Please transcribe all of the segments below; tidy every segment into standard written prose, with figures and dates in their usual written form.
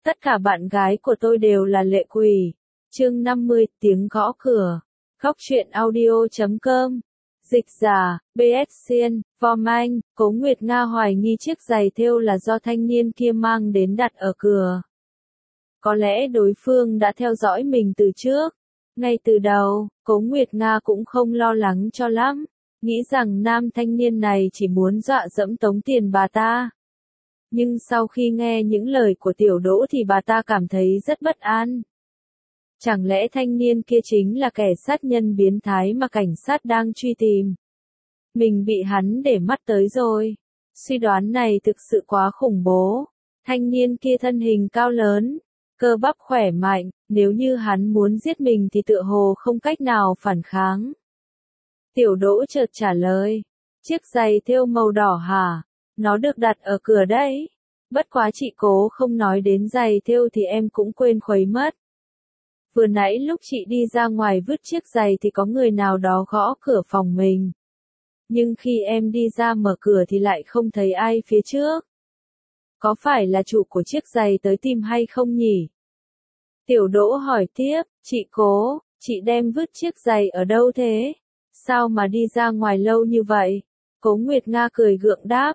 Tất cả bạn gái của tôi đều là lệ quỷ. Chương 50, tiếng gõ cửa. Góc truyện audio.com. Dịch giả, BS Xiên, Vom Anh, Cố Nguyệt Nga hoài nghi chiếc giày thêu là do thanh niên kia mang đến đặt ở cửa. Có lẽ đối phương đã theo dõi mình từ trước. Ngay từ đầu, Cố Nguyệt Nga cũng không lo lắng cho lắm, nghĩ rằng nam thanh niên này chỉ muốn dọa dẫm tống tiền bà ta. Nhưng sau khi nghe những lời của Tiểu Đỗ thì bà ta cảm thấy rất bất an. Chẳng lẽ thanh niên kia chính là kẻ sát nhân biến thái mà cảnh sát đang truy tìm? Mình bị hắn để mắt tới rồi. Suy đoán này thực sự quá khủng bố. Thanh niên kia thân hình cao lớn, cơ bắp khỏe mạnh, nếu như hắn muốn giết mình thì tựa hồ không cách nào phản kháng. Tiểu Đỗ chợt trả lời, chiếc giày thêu màu đỏ hả? Nó được đặt ở cửa đấy. Bất quá chị Cố không nói đến giày thêu thì em cũng quên khuấy mất. Vừa nãy lúc chị đi ra ngoài vứt chiếc giày thì có người nào đó gõ cửa phòng mình. Nhưng khi em đi ra mở cửa thì lại không thấy ai phía trước. Có phải là chủ của chiếc giày tới tìm hay không nhỉ? Tiểu Đỗ hỏi tiếp, chị Cố, chị đem vứt chiếc giày ở đâu thế? Sao mà đi ra ngoài lâu như vậy? Cố Nguyệt Nga cười gượng đáp,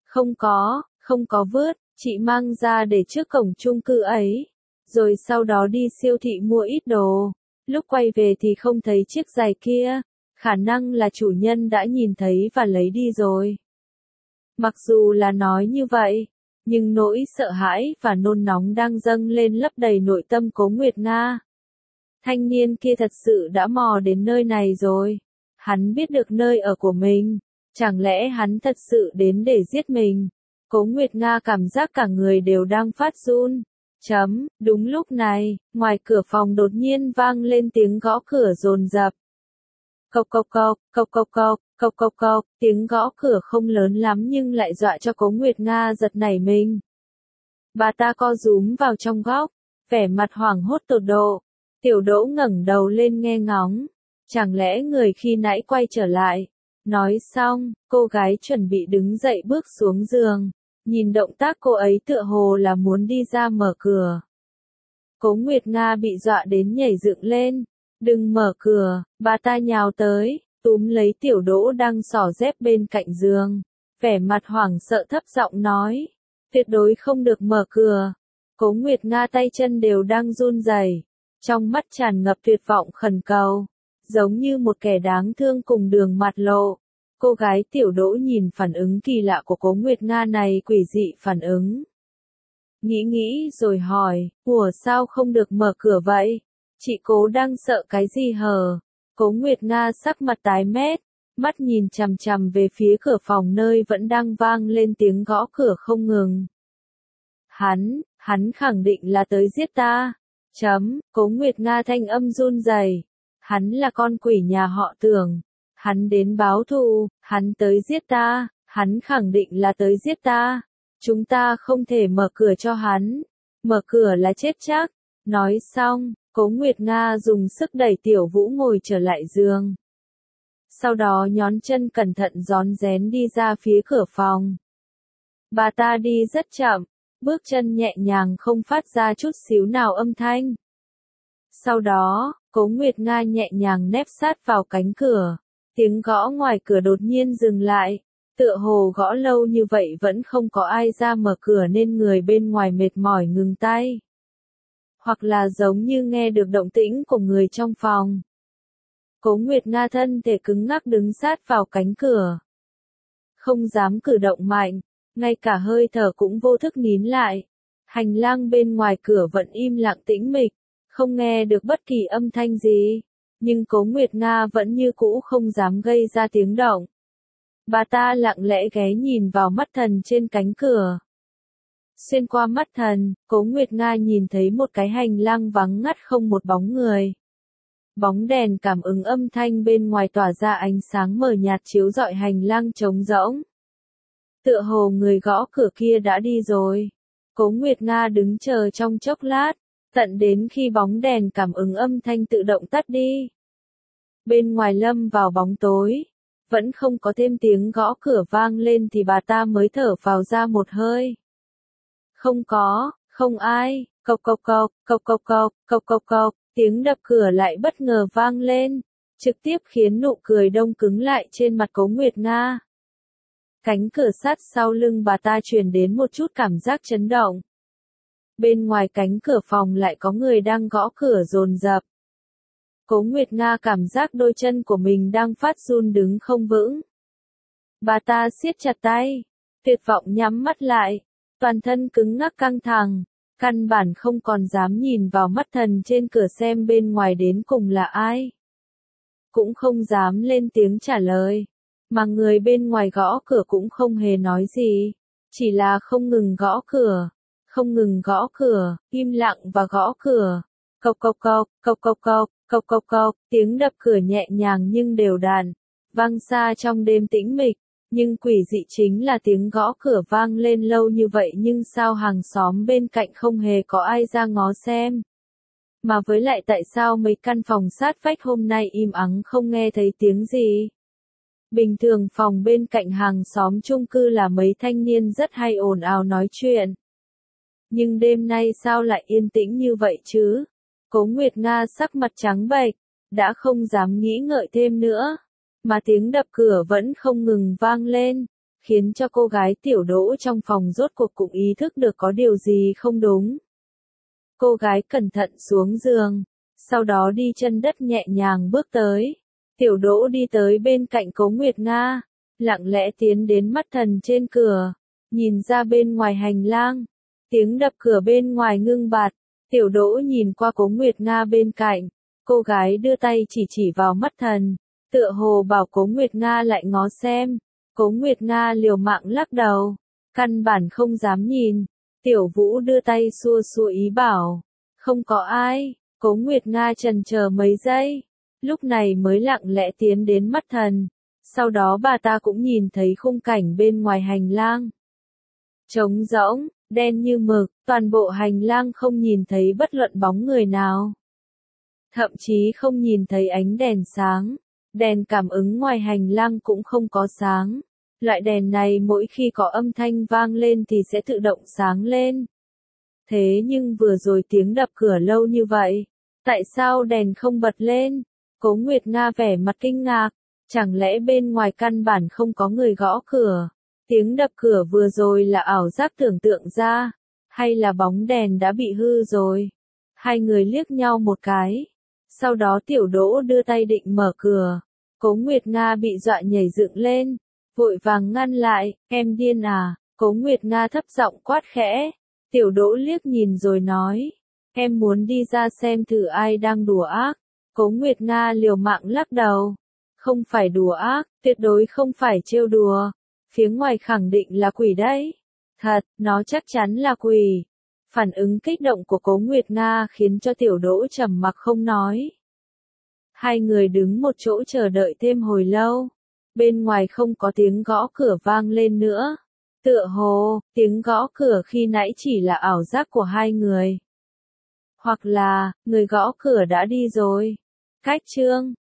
không có vứt, chị mang ra để trước cổng chung cư ấy. Rồi sau đó đi siêu thị mua ít đồ. Lúc quay về thì không thấy chiếc giày kia. Khả năng là chủ nhân đã nhìn thấy và lấy đi rồi. Mặc dù là nói như vậy, nhưng nỗi sợ hãi và nôn nóng đang dâng lên lấp đầy nội tâm Cố Nguyệt Nga. Thanh niên kia thật sự đã mò đến nơi này rồi. Hắn biết được nơi ở của mình. Chẳng lẽ hắn thật sự đến để giết mình? Cố Nguyệt Nga cảm giác cả người đều đang phát run. Đúng lúc này, ngoài cửa phòng đột nhiên vang lên tiếng gõ cửa dồn dập. Cộc cộc cộc, cộc cộc cộc, cộc cộc cộc, tiếng gõ cửa không lớn lắm nhưng lại dọa cho Cố Nguyệt Nga giật nảy mình. Bà ta co rúm vào trong góc, vẻ mặt hoảng hốt tột độ. Tiểu Đỗ ngẩng đầu lên nghe ngóng. Chẳng lẽ người khi nãy quay trở lại? Nói xong, cô gái chuẩn bị đứng dậy bước xuống giường. Nhìn động tác cô ấy tựa hồ là muốn đi ra mở cửa. Cố Nguyệt Nga bị dọa đến nhảy dựng lên. Đừng mở cửa, bà ta nhào tới, túm lấy Tiểu Đỗ đang xỏ dép bên cạnh giường. Vẻ mặt hoảng sợ thấp giọng nói. Tuyệt đối không được mở cửa. Cố Nguyệt Nga tay chân đều đang run rẩy, trong mắt tràn ngập tuyệt vọng khẩn cầu. Giống như một kẻ đáng thương cùng đường mặt lộ. Cô gái Tiểu Đỗ nhìn phản ứng kỳ lạ của Cố Nguyệt Nga này quỷ dị phản ứng. Nghĩ rồi hỏi, ủa sao không được mở cửa vậy? Chị Cố đang sợ cái gì hờ? Cố Nguyệt Nga sắc mặt tái mét, mắt nhìn chằm chằm về phía cửa phòng nơi vẫn đang vang lên tiếng gõ cửa không ngừng. Hắn khẳng định là tới giết ta. Cố Nguyệt Nga thanh âm run rẩy. Hắn là con quỷ nhà họ Tưởng. Hắn đến báo thù, hắn tới giết ta, hắn khẳng định là tới giết ta. Chúng ta không thể mở cửa cho hắn. Mở cửa là chết chắc. Nói xong, Cố Nguyệt Nga dùng sức đẩy Tiểu Vũ ngồi trở lại giường. Sau đó nhón chân cẩn thận rón rén đi ra phía cửa phòng. Bà ta đi rất chậm, bước chân nhẹ nhàng không phát ra chút xíu nào âm thanh. Sau đó, Cố Nguyệt Nga nhẹ nhàng nép sát vào cánh cửa. Tiếng gõ ngoài cửa đột nhiên dừng lại. Tựa hồ gõ lâu như vậy vẫn không có ai ra mở cửa nên người bên ngoài mệt mỏi ngừng tay. Hoặc là giống như nghe được động tĩnh của người trong phòng. Cố Nguyệt Nga thân thể cứng ngắc đứng sát vào cánh cửa. Không dám cử động mạnh, ngay cả hơi thở cũng vô thức nín lại. Hành lang bên ngoài cửa vẫn im lặng tĩnh mịch, không nghe được bất kỳ âm thanh gì. Nhưng Cố Nguyệt Nga vẫn như cũ không dám gây ra tiếng động. Bà ta lặng lẽ ghé nhìn vào mắt thần trên cánh cửa. Xuyên qua mắt thần, Cố Nguyệt Nga nhìn thấy một cái hành lang vắng ngắt không một bóng người. Bóng đèn cảm ứng âm thanh bên ngoài tỏa ra ánh sáng mờ nhạt chiếu rọi hành lang trống rỗng. Tựa hồ người gõ cửa kia đã đi rồi. Cố Nguyệt Nga đứng chờ trong chốc lát, tận đến khi bóng đèn cảm ứng âm thanh tự động tắt đi. Bên ngoài lâm vào bóng tối, vẫn không có thêm tiếng gõ cửa vang lên thì bà ta mới thở phào ra một hơi. Không ai, cộc cộc cộc, cộc cộc cộc, cộc cộc cộc, tiếng đập cửa lại bất ngờ vang lên, trực tiếp khiến nụ cười đông cứng lại trên mặt Cố Nguyệt Nga. Cánh cửa sát sau lưng bà ta truyền đến một chút cảm giác chấn động. Bên ngoài cánh cửa phòng lại có người đang gõ cửa dồn dập. Cố Nguyệt Nga cảm giác đôi chân của mình đang phát run đứng không vững. Bà ta siết chặt tay, tuyệt vọng nhắm mắt lại, toàn thân cứng ngắc căng thẳng, căn bản không còn dám nhìn vào mắt thần trên cửa xem bên ngoài đến cùng là ai. Cũng không dám lên tiếng trả lời, mà người bên ngoài gõ cửa cũng không hề nói gì, chỉ là không ngừng gõ cửa, không ngừng gõ cửa, im lặng và gõ cửa. Cộc cộc cộc, cộc cộc cộc, cộc cộc cộc, tiếng đập cửa nhẹ nhàng nhưng đều đặn, vang xa trong đêm tĩnh mịch. Nhưng quỷ dị chính là tiếng gõ cửa vang lên lâu như vậy nhưng sao hàng xóm bên cạnh không hề có ai ra ngó xem. Mà với lại tại sao mấy căn phòng sát vách hôm nay im ắng không nghe thấy tiếng gì? Bình thường phòng bên cạnh hàng xóm chung cư là mấy thanh niên rất hay ồn ào nói chuyện. Nhưng đêm nay sao lại yên tĩnh như vậy chứ? Cố Nguyệt Nga sắc mặt trắng bệch, đã không dám nghĩ ngợi thêm nữa. Mà tiếng đập cửa vẫn không ngừng vang lên, khiến cho cô gái Tiểu Đỗ trong phòng rốt cuộc cũng ý thức được có điều gì không đúng. Cô gái cẩn thận xuống giường, sau đó đi chân đất nhẹ nhàng bước tới. Tiểu Đỗ đi tới bên cạnh Cố Nguyệt Nga, lặng lẽ tiến đến mắt thần trên cửa, nhìn ra bên ngoài hành lang. Tiếng đập cửa bên ngoài ngưng bặt, Tiểu Đỗ nhìn qua Cố Nguyệt Nga bên cạnh, cô gái đưa tay chỉ vào mắt thần. Tựa hồ bảo Cố Nguyệt Nga lại ngó xem, Cố Nguyệt Nga liều mạng lắc đầu, căn bản không dám nhìn. Tiểu Vũ đưa tay xua xua ý bảo, không có ai. Cố Nguyệt Nga chần chờ mấy giây, lúc này mới lặng lẽ tiến đến mắt thần. Sau đó bà ta cũng nhìn thấy khung cảnh bên ngoài hành lang. Trống rỗng, đen như mực, toàn bộ hành lang không nhìn thấy bất luận bóng người nào. Thậm chí không nhìn thấy ánh đèn sáng. Đèn cảm ứng ngoài hành lang cũng không có sáng. Loại đèn này mỗi khi có âm thanh vang lên thì sẽ tự động sáng lên. Thế nhưng vừa rồi tiếng đập cửa lâu như vậy, tại sao đèn không bật lên? Cố Nguyệt Nga vẻ mặt kinh ngạc, chẳng lẽ bên ngoài căn bản không có người gõ cửa? Tiếng đập cửa vừa rồi là ảo giác tưởng tượng ra, hay là bóng đèn đã bị hư rồi? Hai người liếc nhau một cái. Sau đó Tiểu Đỗ đưa tay định mở cửa. Cố Nguyệt Nga bị dọa nhảy dựng lên, vội vàng ngăn lại, em điên à? Cố Nguyệt Nga thấp giọng quát khẽ. Tiểu Đỗ liếc nhìn rồi nói, em muốn đi ra xem thử ai đang đùa ác. Cố Nguyệt Nga liều mạng lắc đầu, không phải đùa ác, tuyệt đối không phải trêu đùa. Phía ngoài khẳng định là quỷ đấy. Thật, nó chắc chắn là quỷ. Phản ứng kích động của Cố Nguyệt Nga khiến cho Tiểu Đỗ trầm mặc không nói. Hai người đứng một chỗ chờ đợi thêm hồi lâu. Bên ngoài không có tiếng gõ cửa vang lên nữa. Tựa hồ, tiếng gõ cửa khi nãy chỉ là ảo giác của hai người. Hoặc là, người gõ cửa đã đi rồi. Cách chương